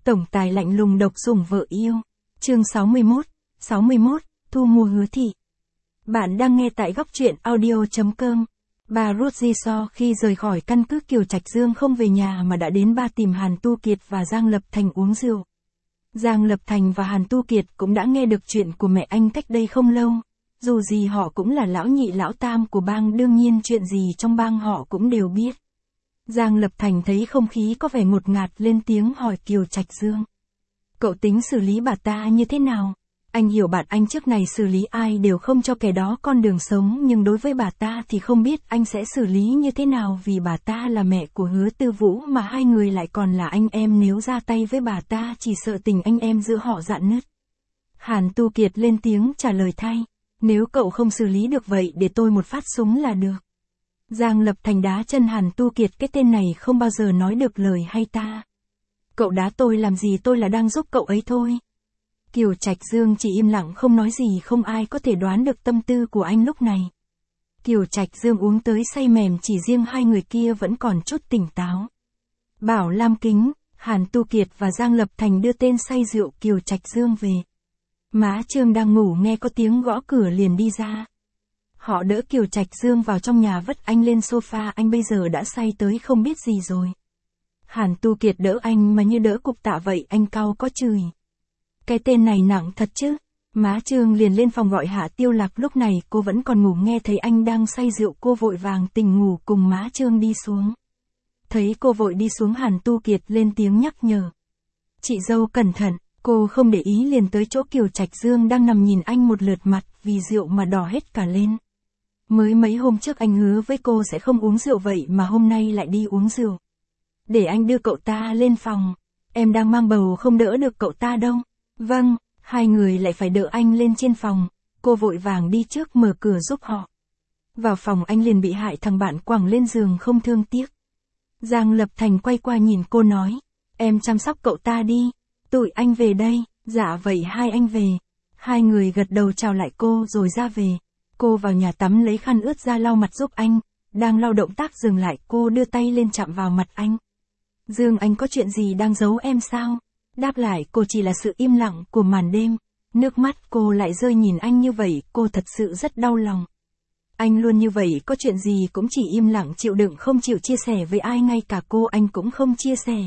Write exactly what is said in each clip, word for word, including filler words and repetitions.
Tổng tài lạnh lùng độc sủng vợ yêu. Chương sáu mươi mốt, sáu mươi mốt, thu mua Hứa Thị. Bạn đang nghe tại góc truyện audio chấm com. Bà Ruth Jisoo khi rời khỏi căn cứ Kiều Trạch Dương không về nhà mà đã đến ba tìm Hàn Tu Kiệt và Giang Lập Thành uống rượu. Giang Lập Thành và Hàn Tu Kiệt cũng đã nghe được chuyện của mẹ anh cách đây không lâu. Dù gì họ cũng là lão nhị lão tam của bang, đương nhiên chuyện gì trong bang họ cũng đều biết. Giang Lập Thành thấy không khí có vẻ ngột ngạt lên tiếng hỏi Kiều Trạch Dương. Cậu tính xử lý bà ta như thế nào? Anh hiểu bạn anh trước này xử lý ai đều không cho kẻ đó con đường sống, nhưng đối với bà ta thì không biết anh sẽ xử lý như thế nào, vì bà ta là mẹ của Hứa Tư Vũ mà hai người lại còn là anh em, nếu ra tay với bà ta chỉ sợ tình anh em giữa họ rạn nứt. Hàn Tu Kiệt lên tiếng trả lời thay. Nếu cậu không xử lý được vậy để tôi một phát súng là được. Giang Lập Thành đá chân Hàn Tu Kiệt, cái tên này không bao giờ nói được lời hay ta. Cậu đá tôi làm gì, tôi là đang giúp cậu ấy thôi. Kiều Trạch Dương chỉ im lặng không nói gì, không ai có thể đoán được tâm tư của anh lúc này. Kiều Trạch Dương uống tới say mềm, chỉ riêng hai người kia vẫn còn chút tỉnh táo. Bảo Lam Kính, Hàn Tu Kiệt và Giang Lập Thành đưa tên say rượu Kiều Trạch Dương về. Má Trương đang ngủ nghe có tiếng gõ cửa liền đi ra. Họ đỡ Kiều Trạch Dương vào trong nhà, vất anh lên sofa, anh bây giờ đã say tới không biết gì rồi. Hàn Tu Kiệt đỡ anh mà như đỡ cục tạ vậy, anh cau có chửi. Cái tên này nặng thật chứ. Má Trương liền lên phòng gọi Hạ Tiêu Lạc, lúc này cô vẫn còn ngủ, nghe thấy anh đang say rượu cô vội vàng tỉnh ngủ cùng má Trương đi xuống. Thấy cô vội đi xuống, Hàn Tu Kiệt lên tiếng nhắc nhở. Chị dâu cẩn thận. Cô không để ý liền tới chỗ Kiều Trạch Dương đang nằm nhìn anh một lượt, mặt vì rượu mà đỏ hết cả lên. Mới mấy hôm trước anh hứa với cô sẽ không uống rượu, vậy mà hôm nay lại đi uống rượu. Để anh đưa cậu ta lên phòng. Em đang mang bầu không đỡ được cậu ta đâu. Vâng, hai người lại phải đỡ anh lên trên phòng. Cô vội vàng đi trước mở cửa giúp họ. Vào phòng anh liền bị hại thằng bạn quẳng lên giường không thương tiếc. Giang Lập Thành quay qua nhìn cô nói. Em chăm sóc cậu ta đi. Tụi anh về đây. Dạ vậy hai anh về. Hai người gật đầu chào lại cô rồi ra về. Cô vào nhà tắm lấy khăn ướt ra lau mặt giúp anh. Đang lau động tác dừng lại, cô đưa tay lên chạm vào mặt anh. Dương, anh có chuyện gì đang giấu em sao? Đáp lại cô chỉ là sự im lặng của màn đêm. Nước mắt cô lại rơi nhìn anh như vậy, cô thật sự rất đau lòng. Anh luôn như vậy, có chuyện gì cũng chỉ im lặng chịu đựng, không chịu chia sẻ với ai, ngay cả cô anh cũng không chia sẻ.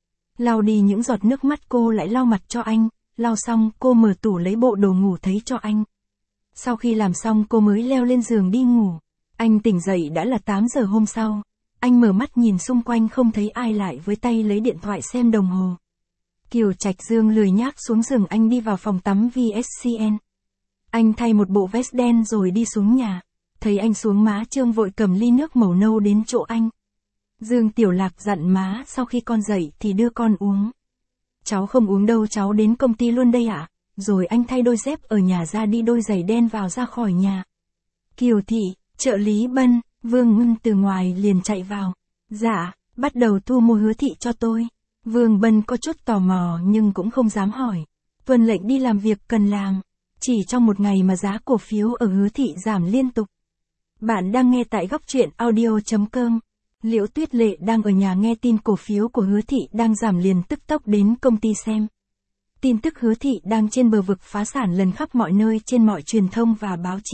Lau đi những giọt nước mắt, cô lại lau mặt cho anh. Lau xong, cô mở tủ lấy bộ đồ ngủ thấy cho anh. Sau khi làm xong cô mới leo lên giường đi ngủ. Anh tỉnh dậy đã là tám giờ hôm sau. Anh mở mắt nhìn xung quanh không thấy ai, lại với tay lấy điện thoại xem đồng hồ. Kiều Trạch Dương lười nhác xuống giường, anh đi vào phòng tắm vê ét xê en. Anh thay một bộ vest đen rồi đi xuống nhà. Thấy anh xuống, má Trương vội cầm ly nước màu nâu đến chỗ anh. Dương Tiểu Lạc dặn má sau khi con dậy thì đưa con uống. Cháu không uống đâu, cháu đến công ty luôn đây ạ. À? Rồi anh thay đôi dép ở nhà ra, đi đôi giày đen vào ra khỏi nhà. Kiều thị, trợ lý Bân, Vương Ngân từ ngoài liền chạy vào. Dạ, bắt đầu thu mua Hứa Thị cho tôi. Vương Bân có chút tò mò nhưng cũng không dám hỏi. Tuân lệnh đi làm việc cần làm. Chỉ trong một ngày mà giá cổ phiếu ở Hứa Thị giảm liên tục. Bạn đang nghe tại góc truyện audio chấm com. Liễu Tuyết Lệ đang ở nhà nghe tin cổ phiếu của Hứa Thị đang giảm liền tức tốc đến công ty xem. Tin tức Hứa Thị đang trên bờ vực phá sản lần khắp mọi nơi trên mọi truyền thông và báo chí.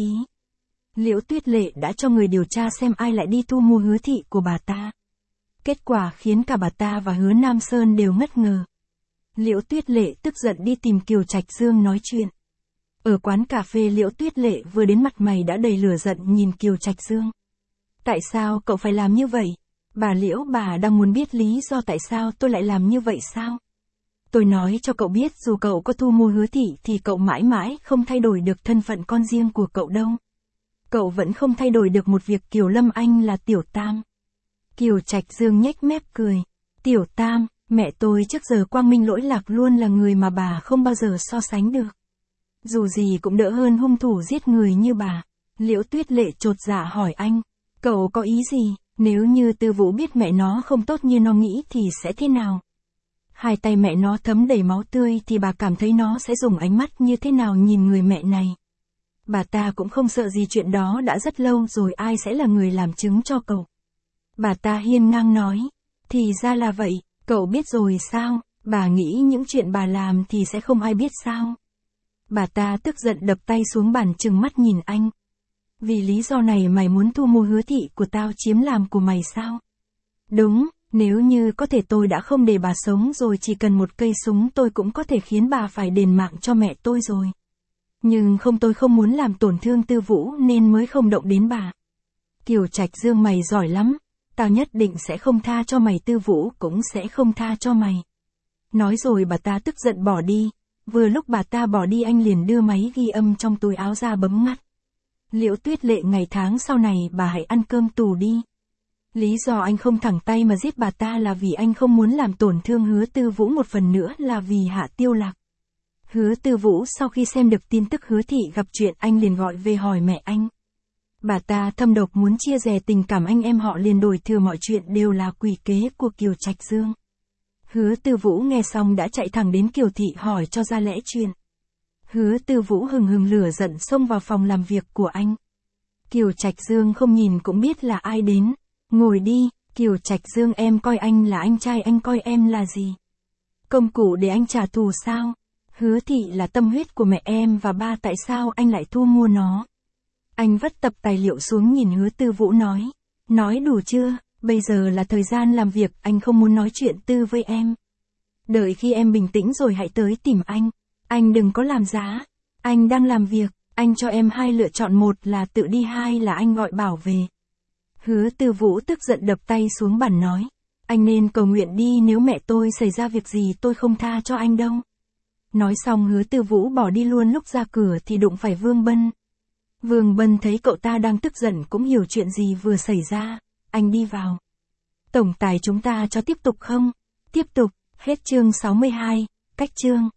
Liễu Tuyết Lệ đã cho người điều tra xem ai lại đi thu mua Hứa Thị của bà ta. Kết quả khiến cả bà ta và Hứa Nam Sơn đều ngất ngơ. Liễu Tuyết Lệ tức giận đi tìm Kiều Trạch Dương nói chuyện. Ở quán cà phê, Liễu Tuyết Lệ vừa đến mặt mày đã đầy lửa giận nhìn Kiều Trạch Dương. Tại sao cậu phải làm như vậy? Bà Liễu, bà đang muốn biết lý do tại sao tôi lại làm như vậy sao? Tôi nói cho cậu biết, dù cậu có thu mua Hứa Thị thì cậu mãi mãi không thay đổi được thân phận con riêng của cậu đâu. Cậu vẫn không thay đổi được một việc Kiều Lâm Anh là Tiểu Tam. Kiều Trạch Dương nhếch mép cười. Tiểu Tam, mẹ tôi trước giờ quang minh lỗi lạc, luôn là người mà bà không bao giờ so sánh được. Dù gì cũng đỡ hơn hung thủ giết người như bà. Liễu Tuyết Lệ chột dạ hỏi anh. Cậu có ý gì? Nếu như Tư Vũ biết mẹ nó không tốt như nó nghĩ thì sẽ thế nào? Hai tay mẹ nó thấm đầy máu tươi thì bà cảm thấy nó sẽ dùng ánh mắt như thế nào nhìn người mẹ này? Bà ta cũng không sợ gì chuyện đó, đã rất lâu rồi, ai sẽ là người làm chứng cho cậu? Bà ta hiên ngang nói. Thì ra là vậy, cậu biết rồi sao? Bà nghĩ những chuyện bà làm thì sẽ không ai biết sao? Bà ta tức giận đập tay xuống bàn trừng mắt nhìn anh. Vì lý do này mày muốn thu mua Hứa Thị của tao chiếm làm của mày sao? Đúng, nếu như có thể tôi đã không để bà sống rồi, chỉ cần một cây súng tôi cũng có thể khiến bà phải đền mạng cho mẹ tôi rồi. Nhưng không, tôi không muốn làm tổn thương Tư Vũ nên mới không động đến bà. Kiều Trạch Dương, mày giỏi lắm, tao nhất định sẽ không tha cho mày, Tư Vũ cũng sẽ không tha cho mày. Nói rồi bà ta tức giận bỏ đi. Vừa lúc bà ta bỏ đi, anh liền đưa máy ghi âm trong túi áo ra bấm ngắt. Liễu Tuyết Lệ, ngày tháng sau này bà hãy ăn cơm tù đi. Lý do anh không thẳng tay mà giết bà ta là vì anh không muốn làm tổn thương Hứa Tư Vũ, một phần nữa là vì Hạ Tiêu Lạc. Hứa Tư Vũ sau khi xem được tin tức Hứa Thị gặp chuyện, anh liền gọi về hỏi mẹ anh. Bà ta thâm độc muốn chia rẽ tình cảm anh em họ, liền đổi thừa mọi chuyện đều là quỷ kế của Kiều Trạch Dương. Hứa Tư Vũ nghe xong đã chạy thẳng đến Kiều Thị hỏi cho ra lẽ chuyện. Hứa Tư Vũ hừng hừng lửa giận xông vào phòng làm việc của anh. Kiều Trạch Dương không nhìn cũng biết là ai đến. Ngồi đi, Kiều Trạch Dương, em coi anh là anh trai, anh coi em là gì? Công cụ để anh trả thù sao? Hứa Thị là tâm huyết của mẹ em và ba, tại sao anh lại thu mua nó? Anh vất tập tài liệu xuống nhìn Hứa Tư Vũ nói. Nói đủ chưa? Bây giờ là thời gian làm việc, anh không muốn nói chuyện tư với em. Đợi khi em bình tĩnh rồi hãy tới tìm anh. Anh đừng có làm giá. Anh đang làm việc, anh cho em hai lựa chọn, một là tự đi, hai là anh gọi bảo về. Hứa Tư Vũ tức giận đập tay xuống bàn nói. Anh nên cầu nguyện đi, nếu mẹ tôi xảy ra việc gì tôi không tha cho anh đâu. Nói xong Hứa Tư Vũ bỏ đi luôn. Lúc ra cửa thì đụng phải Vương Bân. Vương Bân thấy cậu ta đang tức giận cũng hiểu chuyện gì vừa xảy ra. Anh đi vào. Tổng tài, chúng ta cho tiếp tục không? Tiếp tục, hết chương sáu mươi hai, cách chương.